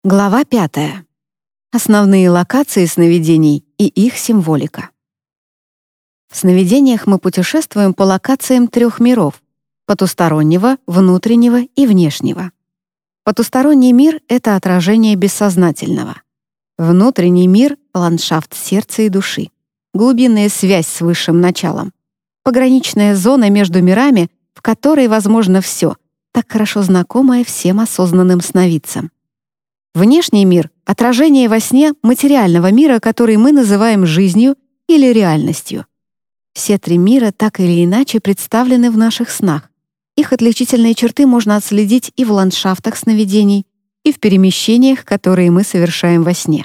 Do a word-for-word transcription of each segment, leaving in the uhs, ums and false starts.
Глава пятая. Основные локации сновидений и их символика. В сновидениях мы путешествуем по локациям трех миров — потустороннего, внутреннего и внешнего. Потусторонний мир — это отражение бессознательного. Внутренний мир — ландшафт сердца и души, глубинная связь с высшим началом, пограничная зона между мирами, в которой возможно все, так хорошо знакомое всем осознанным сновидцам. Внешний мир — отражение во сне материального мира, который мы называем жизнью или реальностью. Все три мира так или иначе представлены в наших снах. Их отличительные черты можно отследить и в ландшафтах сновидений, и в перемещениях, которые мы совершаем во сне.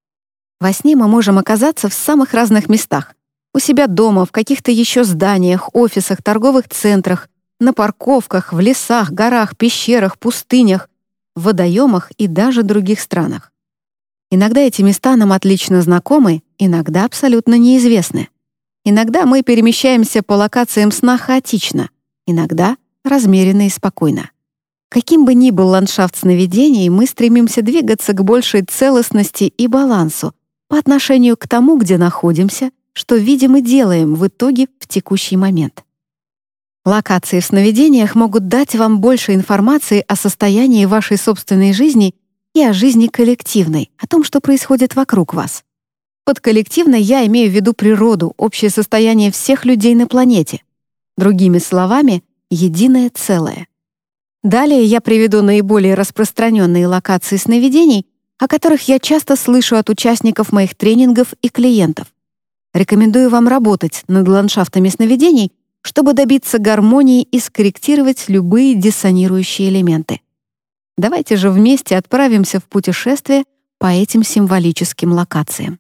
Во сне мы можем оказаться в самых разных местах. У себя дома, в каких-то еще зданиях, офисах, торговых центрах, на парковках, в лесах, горах, пещерах, пустынях, в водоемах и даже других странах. Иногда эти места нам отлично знакомы, иногда абсолютно неизвестны. Иногда мы перемещаемся по локациям сна хаотично, иногда размеренно и спокойно. Каким бы ни был ландшафт сновидений, мы стремимся двигаться к большей целостности и балансу по отношению к тому, где находимся, что видим и делаем в итоге в текущий момент. Локации в сновидениях могут дать вам больше информации о состоянии вашей собственной жизни и о жизни коллективной, о том, что происходит вокруг вас. Под коллективной я имею в виду природу, общее состояние всех людей на планете. Другими словами, единое целое. Далее я приведу наиболее распространенные локации сновидений, о которых я часто слышу от участников моих тренингов и клиентов. Рекомендую вам работать над ландшафтами сновидений, чтобы добиться гармонии и скорректировать любые диссонирующие элементы. Давайте же вместе отправимся в путешествие по этим символическим локациям.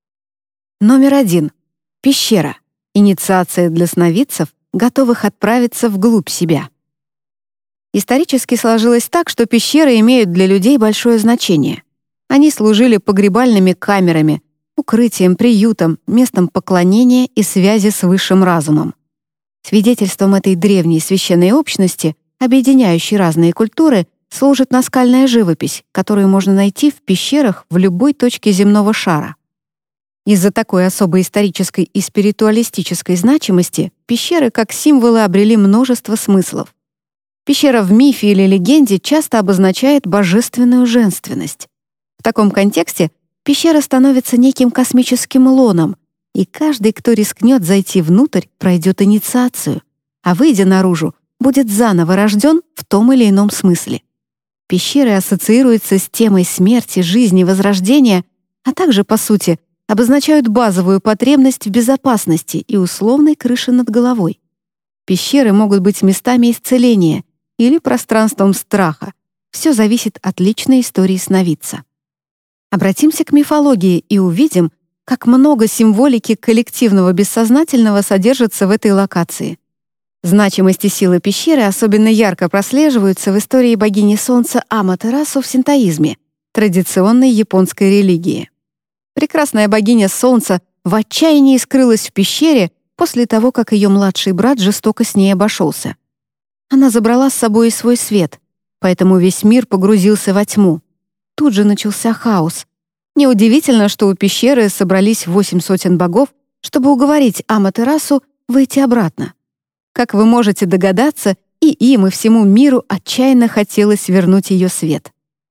Номер один. Пещера. Инициация для сновидцев, готовых отправиться вглубь себя. Исторически сложилось так, что пещеры имеют для людей большое значение. Они служили погребальными камерами, укрытием, приютом, местом поклонения и связи с высшим разумом. Свидетельством этой древней священной общности, объединяющей разные культуры, служит наскальная живопись, которую можно найти в пещерах в любой точке земного шара. Из-за такой особой исторической и спиритуалистической значимости пещеры как символы обрели множество смыслов. Пещера в мифе или легенде часто обозначает божественную женственность. В таком контексте пещера становится неким космическим лоном, и каждый, кто рискнет зайти внутрь, пройдет инициацию, а, выйдя наружу, будет заново рожден в том или ином смысле. Пещеры ассоциируются с темой смерти, жизни, возрождения, а также, по сути, обозначают базовую потребность в безопасности и условной крыше над головой. Пещеры могут быть местами исцеления или пространством страха. Все зависит от личной истории сновидца. Обратимся к мифологии и увидим, как много символики коллективного бессознательного содержится в этой локации. Значимость и сила пещеры особенно ярко прослеживаются в истории богини Солнца Аматерасу в синтоизме, традиционной японской религии. Прекрасная богиня Солнца в отчаянии скрылась в пещере после того, как ее младший брат жестоко с ней обошелся. Она забрала с собой и свой свет, поэтому весь мир погрузился во тьму. Тут же начался хаос. Неудивительно, что у пещеры собрались восемь сотен богов, чтобы уговорить Аматерасу выйти обратно. Как вы можете догадаться, и им, и всему миру отчаянно хотелось вернуть ее свет.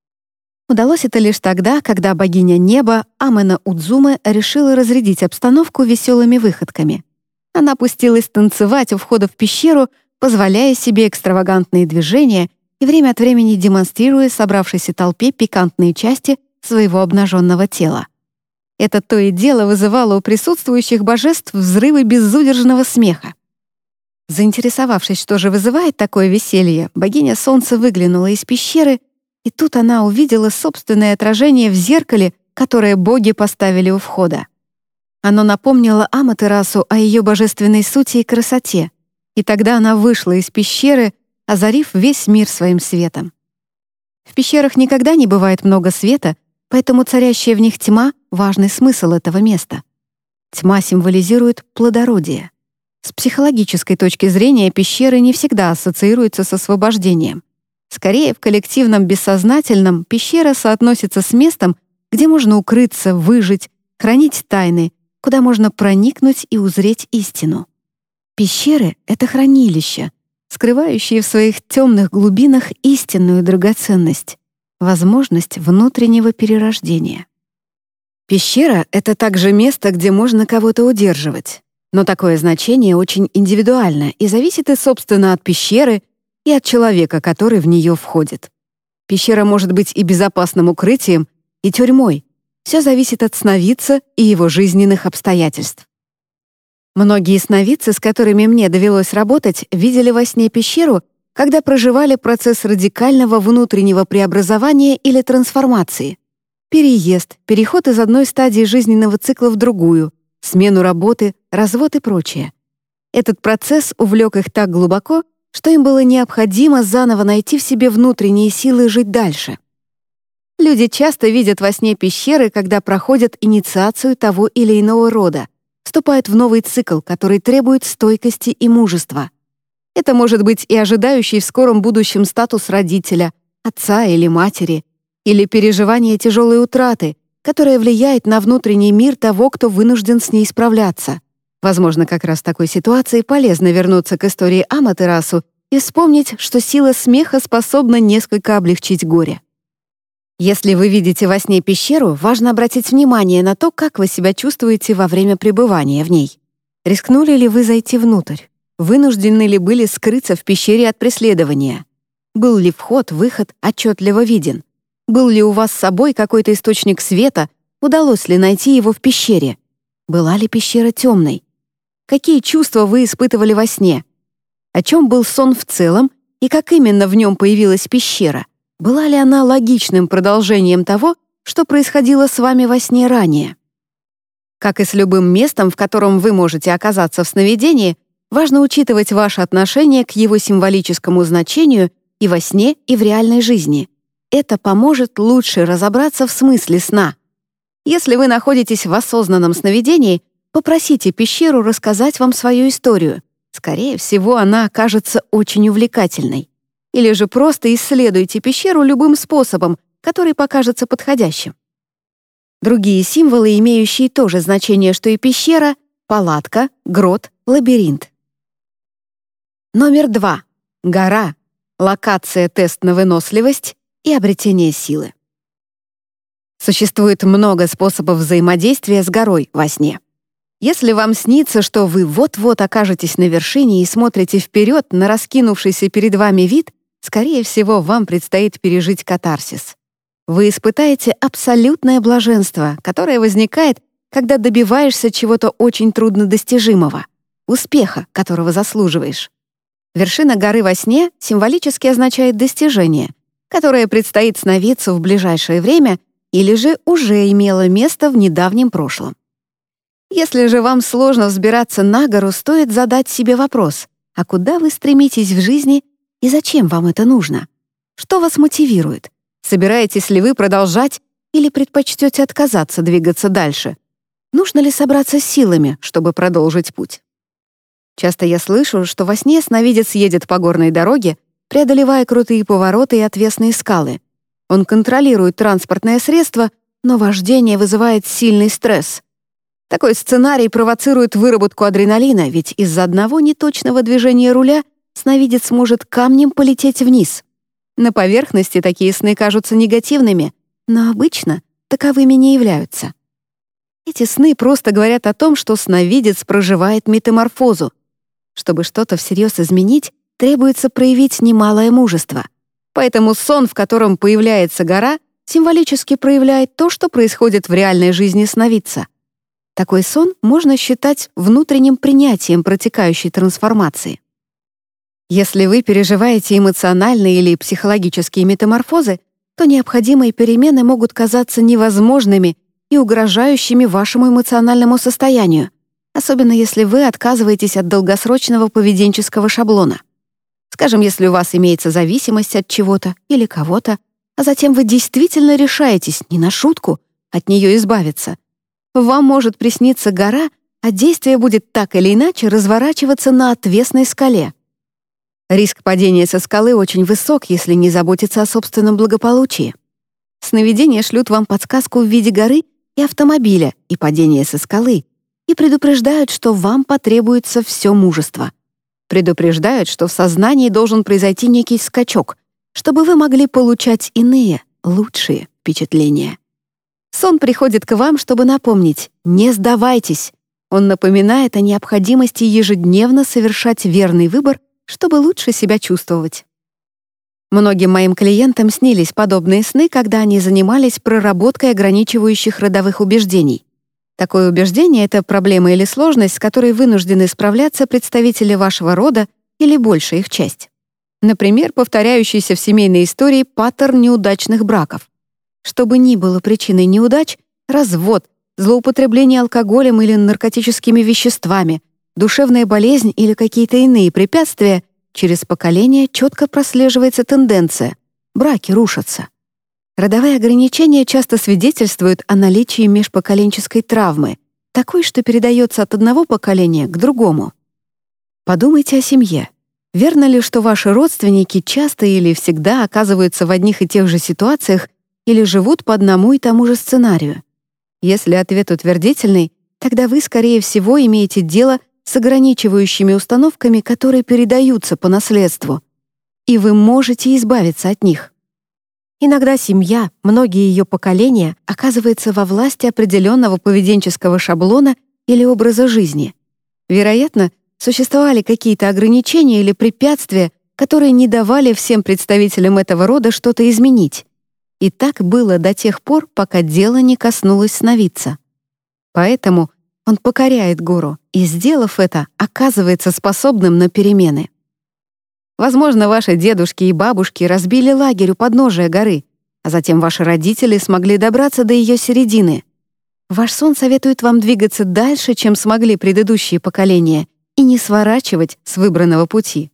Удалось это лишь тогда, когда богиня неба Амена Удзуме решила разрядить обстановку веселыми выходками. Она пустилась танцевать у входа в пещеру, позволяя себе экстравагантные движения и время от времени демонстрируя собравшейся толпе пикантные части своего обнаженного тела. Это то и дело вызывало у присутствующих божеств взрывы безудержного смеха. Заинтересовавшись, что же вызывает такое веселье, богиня Солнца выглянула из пещеры, и тут она увидела собственное отражение в зеркале, которое боги поставили у входа. Оно напомнило Аматерасу о ее божественной сути и красоте, и тогда она вышла из пещеры, озарив весь мир своим светом. В пещерах никогда не бывает много света, поэтому царящая в них тьма — важный смысл этого места. Тьма символизирует плодородие. С психологической точки зрения пещеры не всегда ассоциируются с освобождением. Скорее, в коллективном бессознательном пещера соотносится с местом, где можно укрыться, выжить, хранить тайны, куда можно проникнуть и узреть истину. Пещеры — это хранилища, скрывающие в своих темных глубинах истинную драгоценность, возможность внутреннего перерождения. Пещера — это также место, где можно кого-то удерживать. Но такое значение очень индивидуально и зависит и, собственно, от пещеры, и от человека, который в нее входит. Пещера может быть и безопасным укрытием, и тюрьмой. Все зависит от сновидца и его жизненных обстоятельств. Многие сновидцы, с которыми мне довелось работать, видели во сне пещеру, когда проживали процесс радикального внутреннего преобразования или трансформации. Переезд, переход из одной стадии жизненного цикла в другую, смену работы, развод и прочее. Этот процесс увлек их так глубоко, что им было необходимо заново найти в себе внутренние силы жить дальше. Люди часто видят во сне пещеры, когда проходят инициацию того или иного рода, вступают в новый цикл, который требует стойкости и мужества. Это может быть и ожидающий в скором будущем статус родителя, отца или матери, или переживание тяжелой утраты, которая влияет на внутренний мир того, кто вынужден с ней справляться. Возможно, как раз в такой ситуации полезно вернуться к истории Аматерасу и вспомнить, что сила смеха способна несколько облегчить горе. Если вы видите во сне пещеру, важно обратить внимание на то, как вы себя чувствуете во время пребывания в ней. Рискнули ли вы зайти внутрь? Вынуждены ли были скрыться в пещере от преследования? Был ли вход, выход отчетливо виден? Был ли у вас с собой какой-то источник света? Удалось ли найти его в пещере? Была ли пещера темной? Какие чувства вы испытывали во сне? О чем был сон в целом и как именно в нем появилась пещера? Была ли она логичным продолжением того, что происходило с вами во сне ранее? Как и с любым местом, в котором вы можете оказаться в сновидении, важно учитывать ваше отношение к его символическому значению и во сне, и в реальной жизни. Это поможет лучше разобраться в смысле сна. Если вы находитесь в осознанном сновидении, попросите пещеру рассказать вам свою историю. Скорее всего, она окажется очень увлекательной. Или же просто исследуйте пещеру любым способом, который покажется подходящим. Другие символы, имеющие то же значение, что и пещера — палатка, грот, лабиринт. Номер два. Гора. Локация, тест на выносливость и обретение силы. Существует много способов взаимодействия с горой во сне. Если вам снится, что вы вот-вот окажетесь на вершине и смотрите вперед на раскинувшийся перед вами вид, скорее всего, вам предстоит пережить катарсис. Вы испытаете абсолютное блаженство, которое возникает, когда добиваешься чего-то очень труднодостижимого, успеха, которого заслуживаешь. Вершина горы во сне символически означает достижение, которое предстоит сновидцу в ближайшее время или же уже имело место в недавнем прошлом. Если же вам сложно взбираться на гору, стоит задать себе вопрос: а куда вы стремитесь в жизни и зачем вам это нужно? Что вас мотивирует? Собираетесь ли вы продолжать или предпочтете отказаться двигаться дальше? Нужно ли собраться с силами, чтобы продолжить путь? Часто я слышу, что во сне сновидец едет по горной дороге, преодолевая крутые повороты и отвесные скалы. Он контролирует транспортное средство, но вождение вызывает сильный стресс. Такой сценарий провоцирует выработку адреналина, ведь из-за одного неточного движения руля сновидец может камнем полететь вниз. На поверхности такие сны кажутся негативными, но обычно таковыми не являются. Эти сны просто говорят о том, что сновидец проживает метаморфозу. Чтобы что-то всерьез изменить, требуется проявить немалое мужество. Поэтому сон, в котором появляется гора, символически проявляет то, что происходит в реальной жизни сновидца. Такой сон можно считать внутренним принятием протекающей трансформации. Если вы переживаете эмоциональные или психологические метаморфозы, то необходимые перемены могут казаться невозможными и угрожающими вашему эмоциональному состоянию, особенно если вы отказываетесь от долгосрочного поведенческого шаблона. Скажем, если у вас имеется зависимость от чего-то или кого-то, а затем вы действительно решаетесь, не на шутку, от нее избавиться. Вам может присниться гора, а действие будет так или иначе разворачиваться на отвесной скале. Риск падения со скалы очень высок, если не заботиться о собственном благополучии. Сновидения шлют вам подсказку в виде горы и автомобиля, и падения со скалы, и предупреждают, что вам потребуется все мужество. Предупреждают, что в сознании должен произойти некий скачок, чтобы вы могли получать иные, лучшие впечатления. Сон приходит к вам, чтобы напомнить: не сдавайтесь. Он напоминает о необходимости ежедневно совершать верный выбор, чтобы лучше себя чувствовать. Многим моим клиентам снились подобные сны, когда они занимались проработкой ограничивающих родовых убеждений. Такое убеждение — это проблема или сложность, с которой вынуждены справляться представители вашего рода или большая их часть. Например, повторяющийся в семейной истории паттерн неудачных браков. Что бы ни было причиной неудач — развод, злоупотребление алкоголем или наркотическими веществами, душевная болезнь или какие-то иные препятствия — через поколение четко прослеживается тенденция — браки рушатся. Родовые ограничения часто свидетельствуют о наличии межпоколенческой травмы, такой, что передается от одного поколения к другому. Подумайте о семье. Верно ли, что ваши родственники часто или всегда оказываются в одних и тех же ситуациях или живут по одному и тому же сценарию? Если ответ утвердительный, тогда вы, скорее всего, имеете дело с ограничивающими установками, которые передаются по наследству, и вы можете избавиться от них. Иногда семья, многие ее поколения, оказывается во власти определенного поведенческого шаблона или образа жизни. Вероятно, существовали какие-то ограничения или препятствия, которые не давали всем представителям этого рода что-то изменить. И так было до тех пор, пока дело не коснулось сновидца. Поэтому он покоряет гуру и, сделав это, оказывается способным на перемены. Возможно, ваши дедушки и бабушки разбили лагерь у подножия горы, а затем ваши родители смогли добраться до ее середины. Ваш сон советует вам двигаться дальше, чем смогли предыдущие поколения, и не сворачивать с выбранного пути.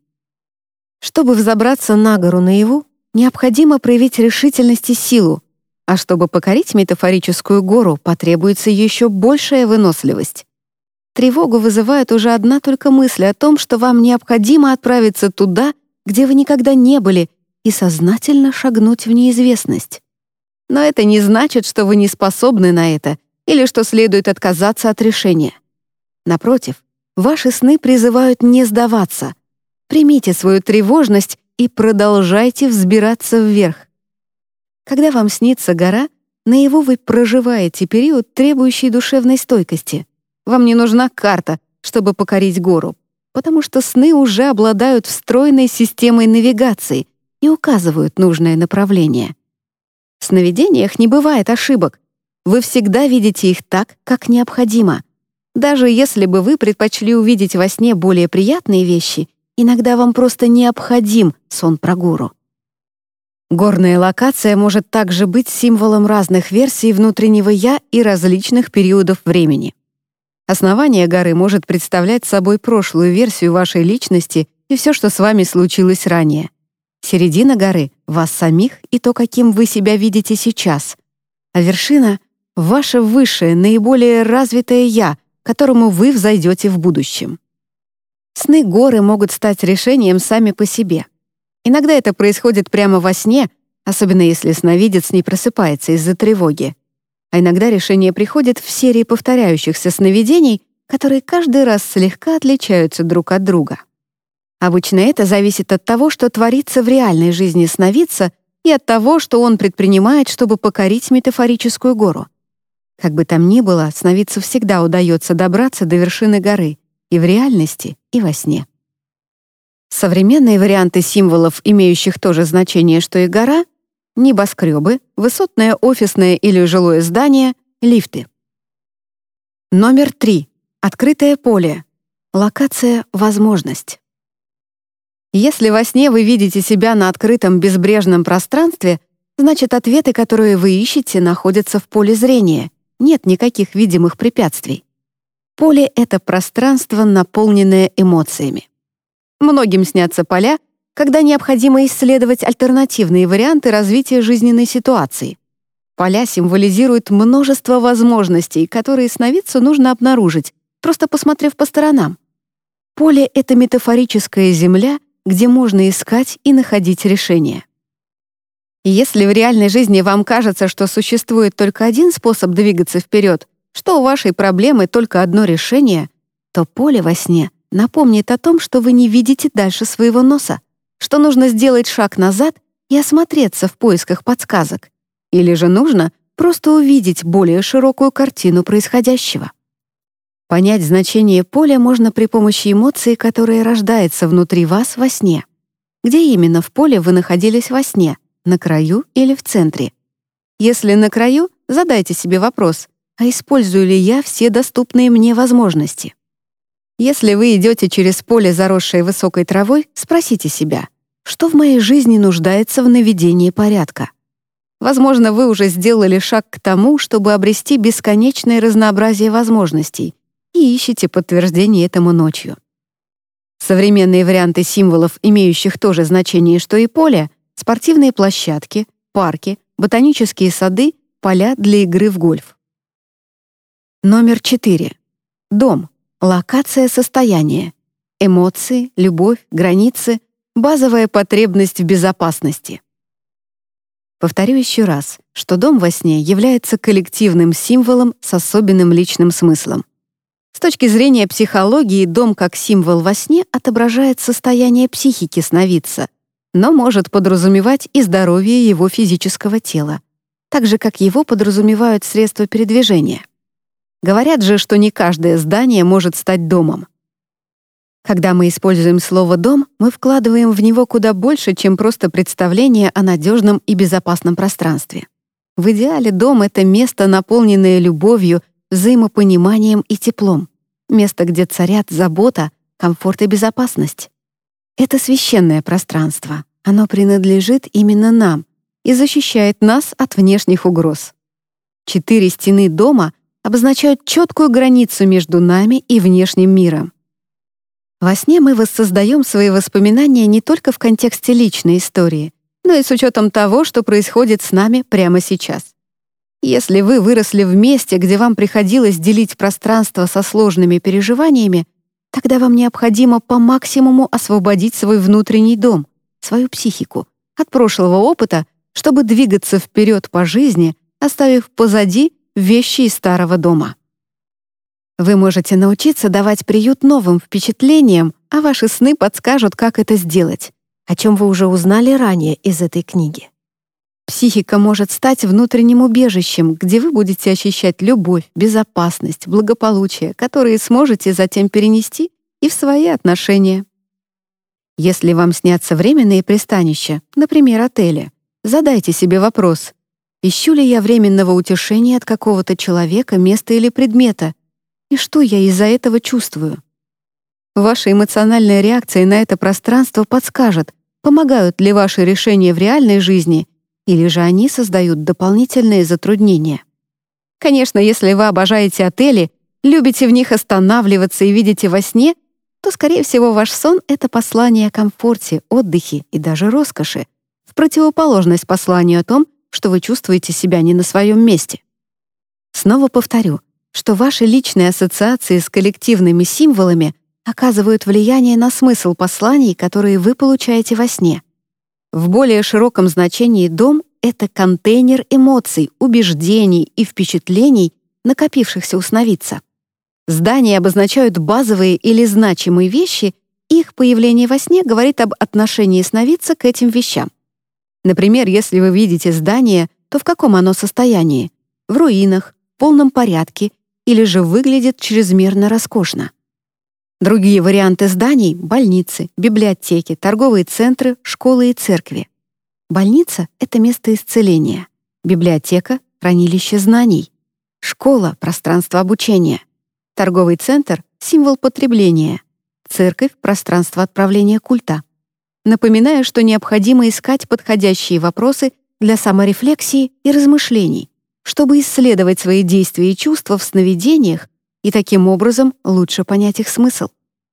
Чтобы взобраться на гору наяву, необходимо проявить решительность и силу, а чтобы покорить метафорическую гору, потребуется еще большая выносливость. Тревогу вызывает уже одна только мысль о том, что вам необходимо отправиться туда, где вы никогда не были, и сознательно шагнуть в неизвестность. Но это не значит, что вы не способны на это или что следует отказаться от решения. Напротив, ваши сны призывают не сдаваться. Примите свою тревожность и продолжайте взбираться вверх. Когда вам снится гора, наяву вы проживаете период, требующий душевной стойкости. Вам не нужна карта, чтобы покорить гору, потому что сны уже обладают встроенной системой навигации и указывают нужное направление. В сновидениях не бывает ошибок. Вы всегда видите их так, как необходимо. Даже если бы вы предпочли увидеть во сне более приятные вещи, иногда вам просто необходим сон про гору. Горная локация может также быть символом разных версий внутреннего «я» и различных периодов времени. Основание горы может представлять собой прошлую версию вашей личности и все, что с вами случилось ранее. Середина горы — вас самих и то, каким вы себя видите сейчас. А вершина — ваше высшее, наиболее развитое «я», к которому вы взойдете в будущем. Сны горы могут стать решением сами по себе. Иногда это происходит прямо во сне, особенно если сновидец не просыпается из-за тревоги. А иногда решение приходит в серии повторяющихся сновидений, которые каждый раз слегка отличаются друг от друга. Обычно это зависит от того, что творится в реальной жизни сновидца, и от того, что он предпринимает, чтобы покорить метафорическую гору. Как бы там ни было, сновидцу всегда удается добраться до вершины горы и в реальности, и во сне. Современные варианты символов, имеющих то же значение, что и гора — небоскребы, высотное офисное или жилое здание, лифты. Номер три. Открытое поле. Локация «Возможность». Если во сне вы видите себя на открытом безбрежном пространстве, значит, ответы, которые вы ищете, находятся в поле зрения. Нет никаких видимых препятствий. Поле — это пространство, наполненное эмоциями. Многим снятся поля, когда необходимо исследовать альтернативные варианты развития жизненной ситуации. Поля символизируют множество возможностей, которые сновидцу нужно обнаружить, просто посмотрев по сторонам. Поле — это метафорическая земля, где можно искать и находить решения. Если в реальной жизни вам кажется, что существует только один способ двигаться вперед, что у вашей проблемы только одно решение, то поле во сне напомнит о том, что вы не видите дальше своего носа, что нужно сделать шаг назад и осмотреться в поисках подсказок. Или же нужно просто увидеть более широкую картину происходящего. Понять значение поля можно при помощи эмоции, которая рождается внутри вас во сне. Где именно в поле вы находились во сне? На краю или в центре? Если на краю, задайте себе вопрос, а использую ли я все доступные мне возможности? Если вы идете через поле, заросшее высокой травой, спросите себя, что в моей жизни нуждается в наведении порядка? Возможно, вы уже сделали шаг к тому, чтобы обрести бесконечное разнообразие возможностей и ищете подтверждение этому ночью. Современные варианты символов, имеющих то же значение, что и поле, спортивные площадки, парки, ботанические сады, поля для игры в гольф. Номер четыре. Дом. Локация состояния. Эмоции, любовь, границы, базовая потребность в безопасности. Повторю еще раз, что дом во сне является коллективным символом с особенным личным смыслом. С точки зрения психологии, дом как символ во сне отображает состояние психики сновидца, но может подразумевать и здоровье его физического тела, так же, как его подразумевают средства передвижения. Говорят же, что не каждое здание может стать домом. Когда мы используем слово «дом», мы вкладываем в него куда больше, чем просто представление о надежном и безопасном пространстве. В идеале дом — это место, наполненное любовью, взаимопониманием и теплом. Место, где царят забота, комфорт и безопасность. Это священное пространство. Оно принадлежит именно нам и защищает нас от внешних угроз. Четыре стены дома обозначают четкую границу между нами и внешним миром. Во сне мы воссоздаем свои воспоминания не только в контексте личной истории, но и с учетом того, что происходит с нами прямо сейчас. Если вы выросли в месте, где вам приходилось делить пространство со сложными переживаниями, тогда вам необходимо по максимуму освободить свой внутренний дом, свою психику, от прошлого опыта, чтобы двигаться вперед по жизни, оставив позади вещи из старого дома. Вы можете научиться давать приют новым впечатлениям, а ваши сны подскажут, как это сделать, о чем вы уже узнали ранее из этой книги. Психика может стать внутренним убежищем, где вы будете ощущать любовь, безопасность, благополучие, которые сможете затем перенести и в свои отношения. Если вам снятся временные пристанища, например, отели, задайте себе вопрос: ищу ли я временного утешения от какого-то человека, места или предмета, и что я из-за этого чувствую? Ваша эмоциональная реакция на это пространство подскажет, помогают ли ваши решения в реальной жизни, или же они создают дополнительные затруднения. Конечно, если вы обожаете отели, любите в них останавливаться и видите во сне, то, скорее всего, ваш сон — это послание о комфорте, отдыхе и даже роскоши, в противоположность посланию о том, что вы чувствуете себя не на своем месте. Снова повторю, что ваши личные ассоциации с коллективными символами оказывают влияние на смысл посланий, которые вы получаете во сне. В более широком значении дом — это контейнер эмоций, убеждений и впечатлений, накопившихся у сновидца. Здания обозначают базовые или значимые вещи, и их появление во сне говорит об отношении сновидца к этим вещам. Например, если вы видите здание, то в каком оно состоянии? В руинах, в полном порядке или же выглядит чрезмерно роскошно? Другие варианты зданий — больницы, библиотеки, торговые центры, школы и церкви. Больница — это место исцеления. Библиотека — хранилище знаний. Школа — пространство обучения. Торговый центр — символ потребления. Церковь — пространство отправления культа. Напоминаю, что необходимо искать подходящие вопросы для саморефлексии и размышлений, чтобы исследовать свои действия и чувства в сновидениях и таким образом лучше понять их смысл.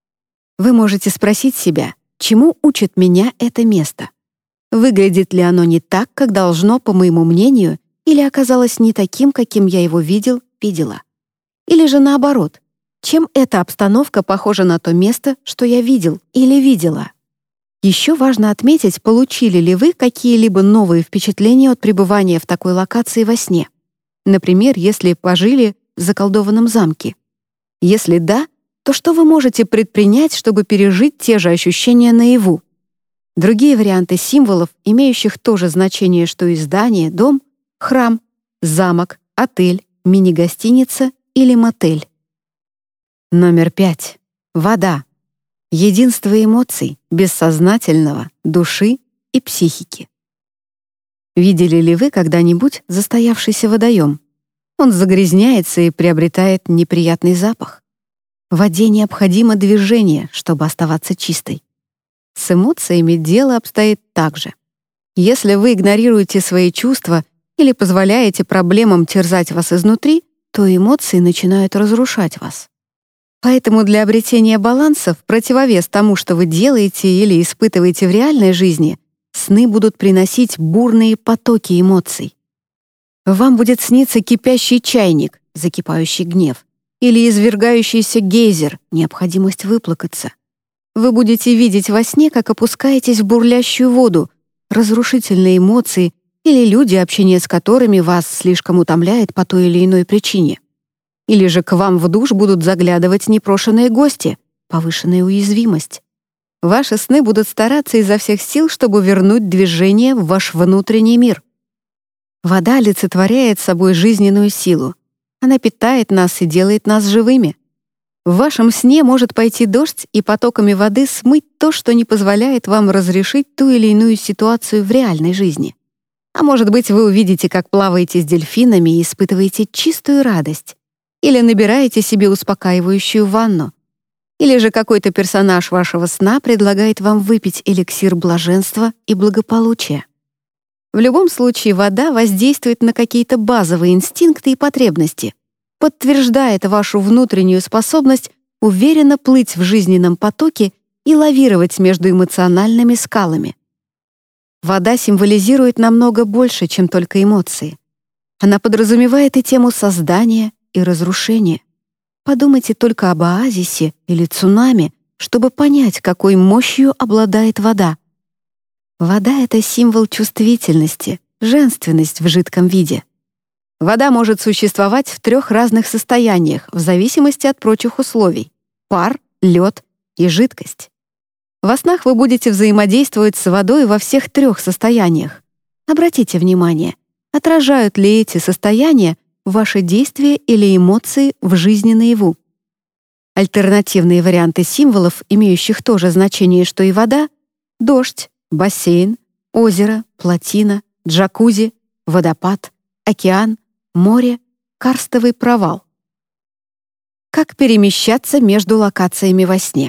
Вы можете спросить себя, чему учит меня это место? Выглядит ли оно не так, как должно, по моему мнению, или оказалось не таким, каким я его видел, видела? Или же наоборот, чем эта обстановка похожа на то место, что я видел или видела? Еще важно отметить, получили ли вы какие-либо новые впечатления от пребывания в такой локации во сне. Например, если пожили в заколдованном замке. Если да, то что вы можете предпринять, чтобы пережить те же ощущения наяву? Другие варианты символов, имеющих то же значение, что и здание, дом, храм, замок, отель, мини-гостиница или мотель. Номер пять. Вода. Единство эмоций, бессознательного, души и психики. Видели ли вы когда-нибудь застоявшийся водоем? Он загрязняется и приобретает неприятный запах. В воде необходимо движение, чтобы оставаться чистой. С эмоциями дело обстоит так же. Если вы игнорируете свои чувства или позволяете проблемам терзать вас изнутри, то эмоции начинают разрушать вас. Поэтому для обретения баланса, в противовес тому, что вы делаете или испытываете в реальной жизни, сны будут приносить бурные потоки эмоций. Вам будет сниться кипящий чайник, закипающий гнев, или извергающийся гейзер, необходимость выплакаться. Вы будете видеть во сне, как опускаетесь в бурлящую воду, разрушительные эмоции или люди, общение с которыми вас слишком утомляет по той или иной причине. Или же к вам в душ будут заглядывать непрошенные гости, повышенная уязвимость. Ваши сны будут стараться изо всех сил, чтобы вернуть движение в ваш внутренний мир. Вода олицетворяет собой жизненную силу. Она питает нас и делает нас живыми. В вашем сне может пойти дождь и потоками воды смыть то, что не позволяет вам разрешить ту или иную ситуацию в реальной жизни. А может быть, вы увидите, как плаваете с дельфинами и испытываете чистую радость. Или набираете себе успокаивающую ванну. Или же какой-то персонаж вашего сна предлагает вам выпить эликсир блаженства и благополучия. В любом случае, вода воздействует на какие-то базовые инстинкты и потребности, подтверждает вашу внутреннюю способность уверенно плыть в жизненном потоке и лавировать между эмоциональными скалами. Вода символизирует намного больше, чем только эмоции. Она подразумевает и тему создания, и разрушения. Подумайте только об оазисе или цунами, чтобы понять, какой мощью обладает вода. Вода — это символ чувствительности, женственность в жидком виде. Вода может существовать в трех разных состояниях в зависимости от прочих условий — пар, лед и жидкость. Во снах вы будете взаимодействовать с водой во всех трех состояниях. Обратите внимание, отражают ли эти состояния ваши действия или эмоции в жизни наяву. Альтернативные варианты символов, имеющих то же значение, что и вода — дождь, бассейн, озеро, плотина, джакузи, водопад, океан, море, карстовый провал. Как перемещаться между локациями во сне?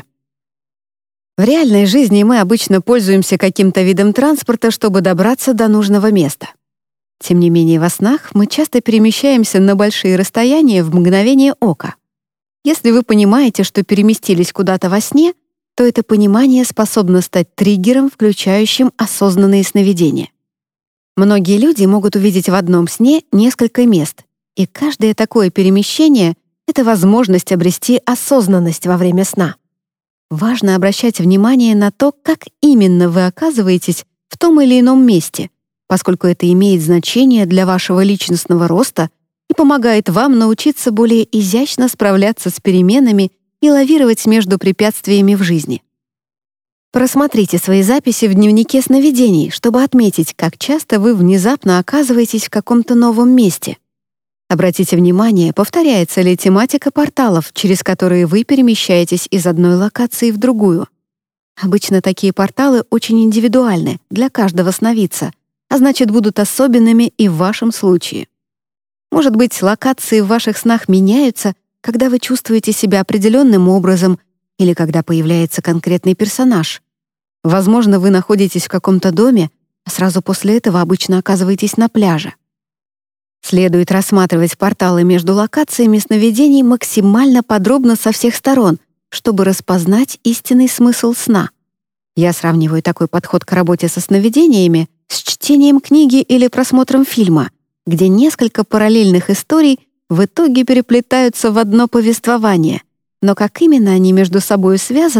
В реальной жизни мы обычно пользуемся каким-то видом транспорта, чтобы добраться до нужного места. Тем не менее, во снах мы часто перемещаемся на большие расстояния в мгновение ока. Если вы понимаете, что переместились куда-то во сне, то это понимание способно стать триггером, включающим осознанные сновидения. Многие люди могут увидеть в одном сне несколько мест, и каждое такое перемещение — это возможность обрести осознанность во время сна. Важно обращать внимание на то, как именно вы оказываетесь в том или ином месте, поскольку это имеет значение для вашего личностного роста и помогает вам научиться более изящно справляться с переменами и лавировать между препятствиями в жизни. Просмотрите свои записи в дневнике сновидений, чтобы отметить, как часто вы внезапно оказываетесь в каком-то новом месте. Обратите внимание, повторяется ли тематика порталов, через которые вы перемещаетесь из одной локации в другую. Обычно такие порталы очень индивидуальны для каждого сновидца, а значит, будут особенными и в вашем случае. Может быть, локации в ваших снах меняются, когда вы чувствуете себя определенным образом или когда появляется конкретный персонаж. Возможно, вы находитесь в каком-то доме, а сразу после этого обычно оказываетесь на пляже. Следует рассматривать порталы между локациями сновидений максимально подробно со всех сторон, чтобы распознать истинный смысл сна. Я сравниваю такой подход к работе со сновидениями с чтением книги или просмотром фильма, где несколько параллельных историй в итоге переплетаются в одно повествование, но как именно они между собой связаны,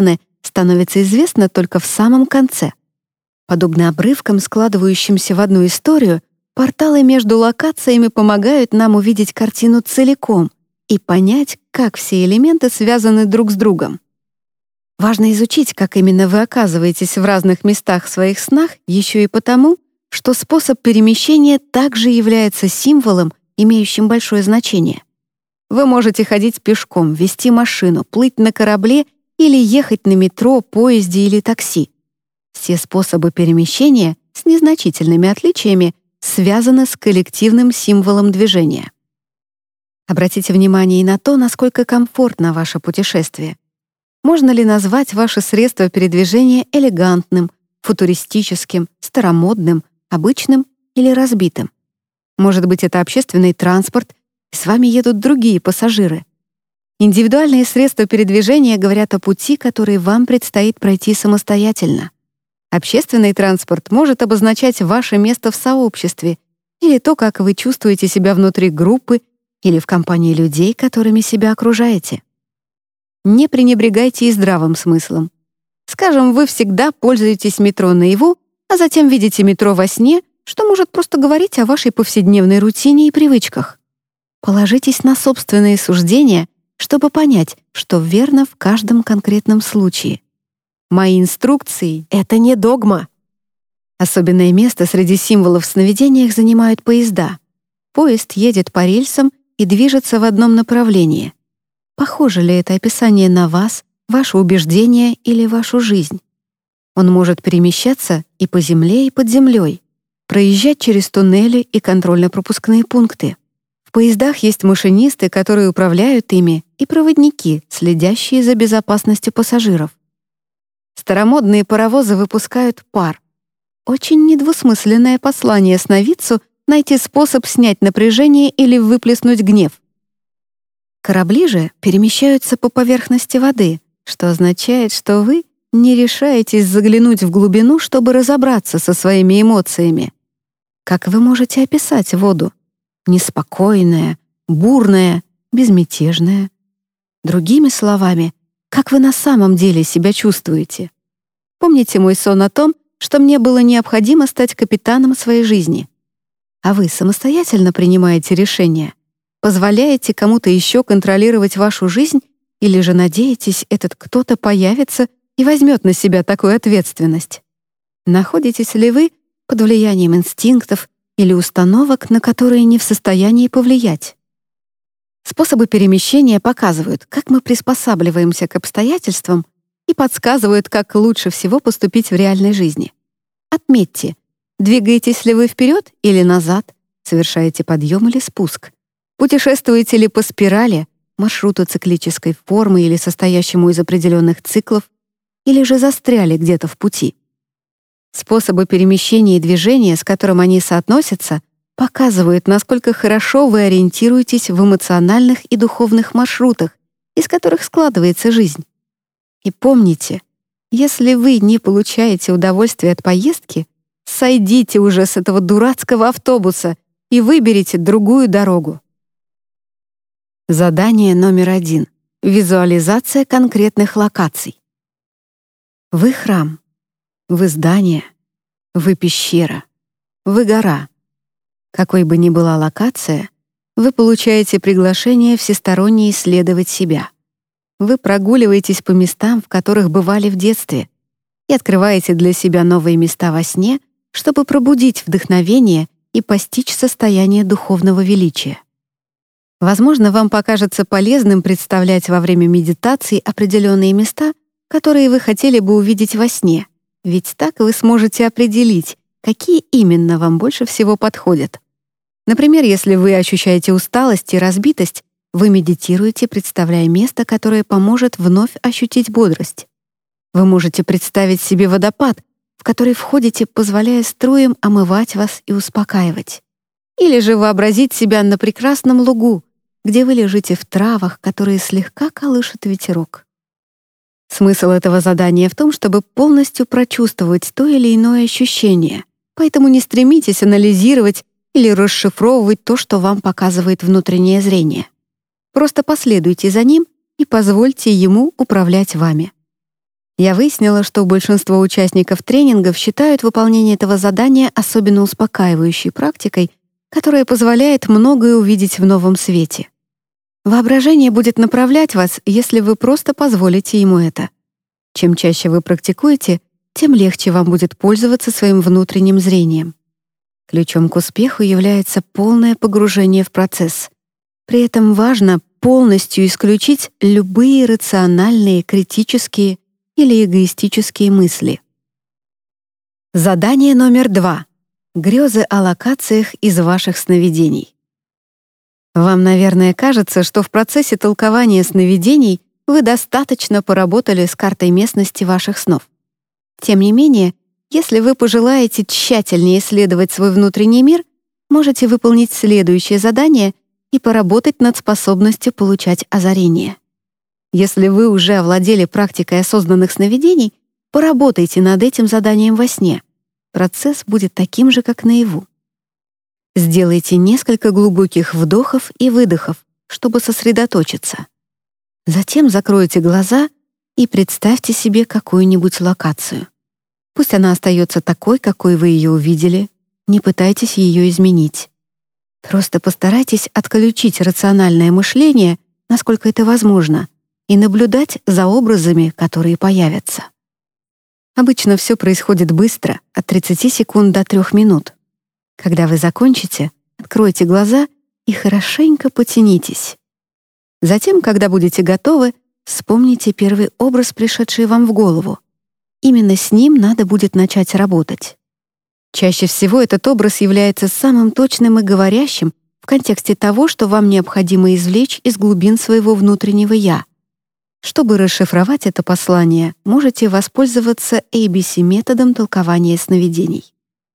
становится известно только в самом конце. Подобно обрывкам, складывающимся в одну историю, порталы между локациями помогают нам увидеть картину целиком и понять, как все элементы связаны друг с другом. Важно изучить, как именно вы оказываетесь в разных местах в своих снах, еще и потому, что способ перемещения также является символом, имеющим большое значение. Вы можете ходить пешком, вести машину, плыть на корабле или ехать на метро, поезде или такси. Все способы перемещения с незначительными отличиями связаны с коллективным символом движения. Обратите внимание и на то, насколько комфортно ваше путешествие. Можно ли назвать ваше средство передвижения элегантным, футуристическим, старомодным, обычным или разбитым? Может быть, это общественный транспорт, и с вами едут другие пассажиры. Индивидуальные средства передвижения говорят о пути, который вам предстоит пройти самостоятельно. Общественный транспорт может обозначать ваше место в сообществе или то, как вы чувствуете себя внутри группы или в компании людей, которыми себя окружаете. Не пренебрегайте и здравым смыслом. Скажем, вы всегда пользуетесь метро наяву, а затем видите метро во сне, что может просто говорить о вашей повседневной рутине и привычках. Положитесь на собственные суждения, чтобы понять, что верно в каждом конкретном случае. Мои инструкции — это не догма. Особенное место среди символов в сновидениях занимают поезда. Поезд едет по рельсам и движется в одном направлении. Похоже ли это описание на вас, ваше убеждение или вашу жизнь? Он может перемещаться и по земле, и под землей, проезжать через туннели и контрольно-пропускные пункты. В поездах есть машинисты, которые управляют ими, и проводники, следящие за безопасностью пассажиров. Старомодные паровозы выпускают пар. Очень недвусмысленное послание сновидцу найти способ снять напряжение или выплеснуть гнев. Корабли же перемещаются по поверхности воды, что означает, что вы не решаетесь заглянуть в глубину, чтобы разобраться со своими эмоциями. Как вы можете описать воду? Неспокойная, бурная, безмятежная. Другими словами, как вы на самом деле себя чувствуете? Помните мой сон о том, что мне было необходимо стать капитаном своей жизни? А вы самостоятельно принимаете решения? Позволяете кому-то еще контролировать вашу жизнь или же надеетесь, этот кто-то появится и возьмет на себя такую ответственность? Находитесь ли вы под влиянием инстинктов или установок, на которые не в состоянии повлиять? Способы перемещения показывают, как мы приспосабливаемся к обстоятельствам и подсказывают, как лучше всего поступить в реальной жизни. Отметьте, двигаетесь ли вы вперед или назад, совершаете подъем или спуск. Путешествуете ли по спирали, маршруту циклической формы или состоящему из определенных циклов, или же застряли где-то в пути. Способы перемещения и движения, с которым они соотносятся, показывают, насколько хорошо вы ориентируетесь в эмоциональных и духовных маршрутах, из которых складывается жизнь. И помните, если вы не получаете удовольствия от поездки, сойдите уже с этого дурацкого автобуса и выберите другую дорогу. Задание номер один. Визуализация конкретных локаций. Вы храм. Вы здание. Вы пещера. Вы гора. Какой бы ни была локация, вы получаете приглашение всесторонне исследовать себя. Вы прогуливаетесь по местам, в которых бывали в детстве, и открываете для себя новые места во сне, чтобы пробудить вдохновение и постичь состояние духовного величия. Возможно, вам покажется полезным представлять во время медитации определенные места, которые вы хотели бы увидеть во сне, ведь так вы сможете определить, какие именно вам больше всего подходят. Например, если вы ощущаете усталость и разбитость, вы медитируете, представляя место, которое поможет вновь ощутить бодрость. Вы можете представить себе водопад, в который входите, позволяя струям омывать вас и успокаивать. Или же вообразить себя на прекрасном лугу, где вы лежите в травах, которые слегка колышет ветерок. Смысл этого задания в том, чтобы полностью прочувствовать то или иное ощущение, поэтому не стремитесь анализировать или расшифровывать то, что вам показывает внутреннее зрение. Просто последуйте за ним и позвольте ему управлять вами. Я выяснила, что большинство участников тренингов считают выполнение этого задания особенно успокаивающей практикой, которая позволяет многое увидеть в новом свете. Воображение будет направлять вас, если вы просто позволите ему это. Чем чаще вы практикуете, тем легче вам будет пользоваться своим внутренним зрением. Ключом к успеху является полное погружение в процесс. При этом важно полностью исключить любые рациональные, критические или эгоистические мысли. Задание номер два. Грезы о локациях из ваших сновидений. Вам, наверное, кажется, что в процессе толкования сновидений вы достаточно поработали с картой местности ваших снов. Тем не менее, если вы пожелаете тщательнее исследовать свой внутренний мир, можете выполнить следующее задание и поработать над способностью получать озарение. Если вы уже овладели практикой осознанных сновидений, поработайте над этим заданием во сне. Процесс будет таким же, как наяву. Сделайте несколько глубоких вдохов и выдохов, чтобы сосредоточиться. Затем закройте глаза и представьте себе какую-нибудь локацию. Пусть она остается такой, какой вы ее увидели, не пытайтесь ее изменить. Просто постарайтесь отключить рациональное мышление, насколько это возможно, и наблюдать за образами, которые появятся. Обычно все происходит быстро, от тридцати секунд до трёх минут. Когда вы закончите, откройте глаза и хорошенько потянитесь. Затем, когда будете готовы, вспомните первый образ, пришедший вам в голову. Именно с ним надо будет начать работать. Чаще всего этот образ является самым точным и говорящим в контексте того, что вам необходимо извлечь из глубин своего внутреннего «я». Чтобы расшифровать это послание, можете воспользоваться эй би си-методом толкования сновидений.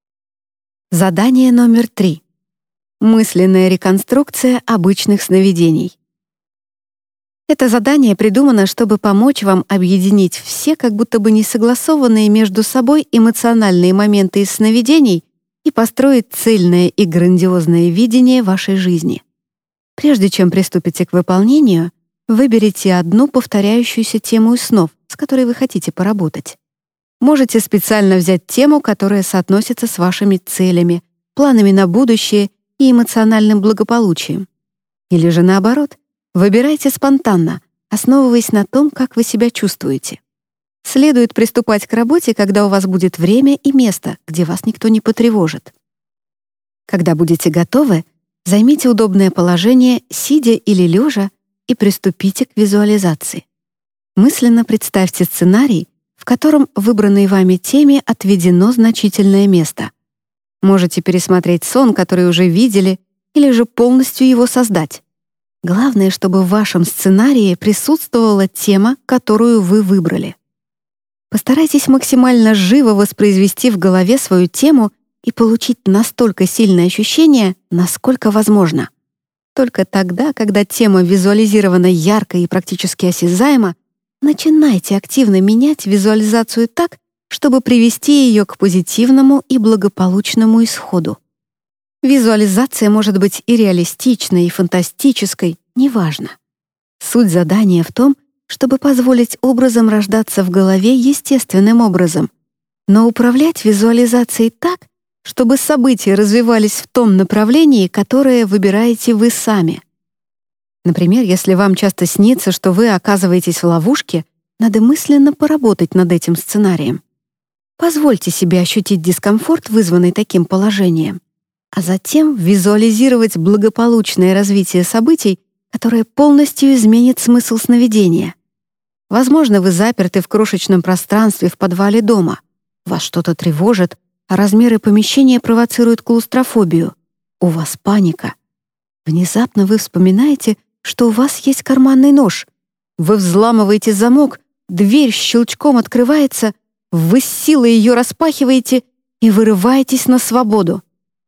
Задание номер три. Мысленная реконструкция обычных сновидений. Это задание придумано, чтобы помочь вам объединить все как будто бы несогласованные между собой эмоциональные моменты из сновидений и построить цельное и грандиозное видение вашей жизни. Прежде чем приступите к выполнению, выберите одну повторяющуюся тему из снов, с которой вы хотите поработать. Можете специально взять тему, которая соотносится с вашими целями, планами на будущее и эмоциональным благополучием. Или же наоборот, выбирайте спонтанно, основываясь на том, как вы себя чувствуете. Следует приступать к работе, когда у вас будет время и место, где вас никто не потревожит. Когда будете готовы, займите удобное положение, сидя или лежа, и приступите к визуализации. Мысленно представьте сценарий, в котором выбранной вами теме отведено значительное место. Можете пересмотреть сон, который уже видели, или же полностью его создать. Главное, чтобы в вашем сценарии присутствовала тема, которую вы выбрали. Постарайтесь максимально живо воспроизвести в голове свою тему и получить настолько сильное ощущение, насколько возможно. Только тогда, когда тема визуализирована ярко и практически осязаемо, начинайте активно менять визуализацию так, чтобы привести ее к позитивному и благополучному исходу. Визуализация может быть и реалистичной, и фантастической, неважно. Суть задания в том, чтобы позволить образам рождаться в голове естественным образом, но управлять визуализацией так, чтобы события развивались в том направлении, которое выбираете вы сами. Например, если вам часто снится, что вы оказываетесь в ловушке, надо мысленно поработать над этим сценарием. Позвольте себе ощутить дискомфорт, вызванный таким положением, а затем визуализировать благополучное развитие событий, которое полностью изменит смысл сновидения. Возможно, вы заперты в крошечном пространстве в подвале дома. Вас что-то тревожит, а размеры помещения провоцируют клаустрофобию. У вас паника. Внезапно вы вспоминаете, что у вас есть карманный нож. Вы взламываете замок, дверь щелчком открывается, вы с силой ее распахиваете и вырываетесь на свободу.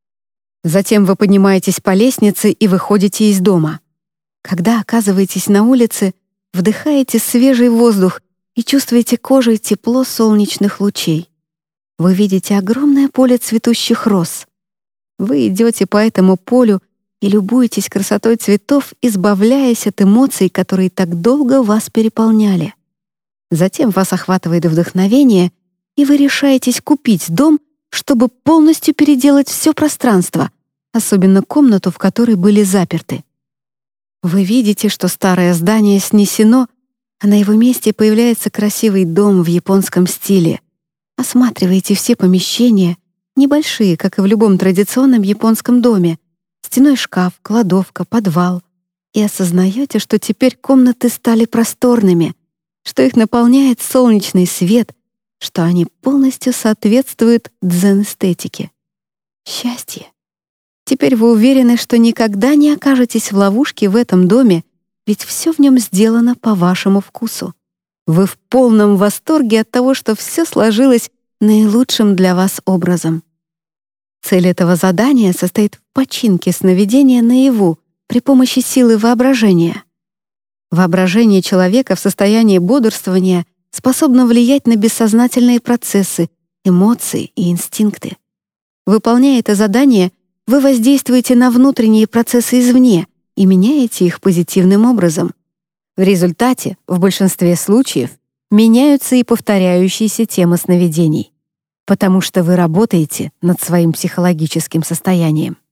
Затем вы поднимаетесь по лестнице и выходите из дома. Когда оказываетесь на улице, вдыхаете свежий воздух и чувствуете кожей тепло солнечных лучей. Вы видите огромное поле цветущих роз. Вы идете по этому полю и любуетесь красотой цветов, избавляясь от эмоций, которые так долго вас переполняли. Затем вас охватывает вдохновение, и вы решаетесь купить дом, чтобы полностью переделать все пространство, особенно комнату, в которой были заперты. Вы видите, что старое здание снесено, а на его месте появляется красивый дом в японском стиле. Осматриваете все помещения, небольшие, как и в любом традиционном японском доме, стеной шкаф, кладовка, подвал, и осознаете, что теперь комнаты стали просторными, что их наполняет солнечный свет, что они полностью соответствуют дзен-эстетике. Счастье. Теперь вы уверены, что никогда не окажетесь в ловушке в этом доме, ведь все в нем сделано по вашему вкусу. Вы в полном восторге от того, что все сложилось наилучшим для вас образом. Цель этого задания состоит в починке сновидения наяву при помощи силы воображения. Воображение человека в состоянии бодрствования способно влиять на бессознательные процессы, эмоции и инстинкты. Выполняя это задание, вы воздействуете на внутренние процессы извне и меняете их позитивным образом. В результате, в большинстве случаев, меняются и повторяющиеся темы сновидений, потому что вы работаете над своим психологическим состоянием.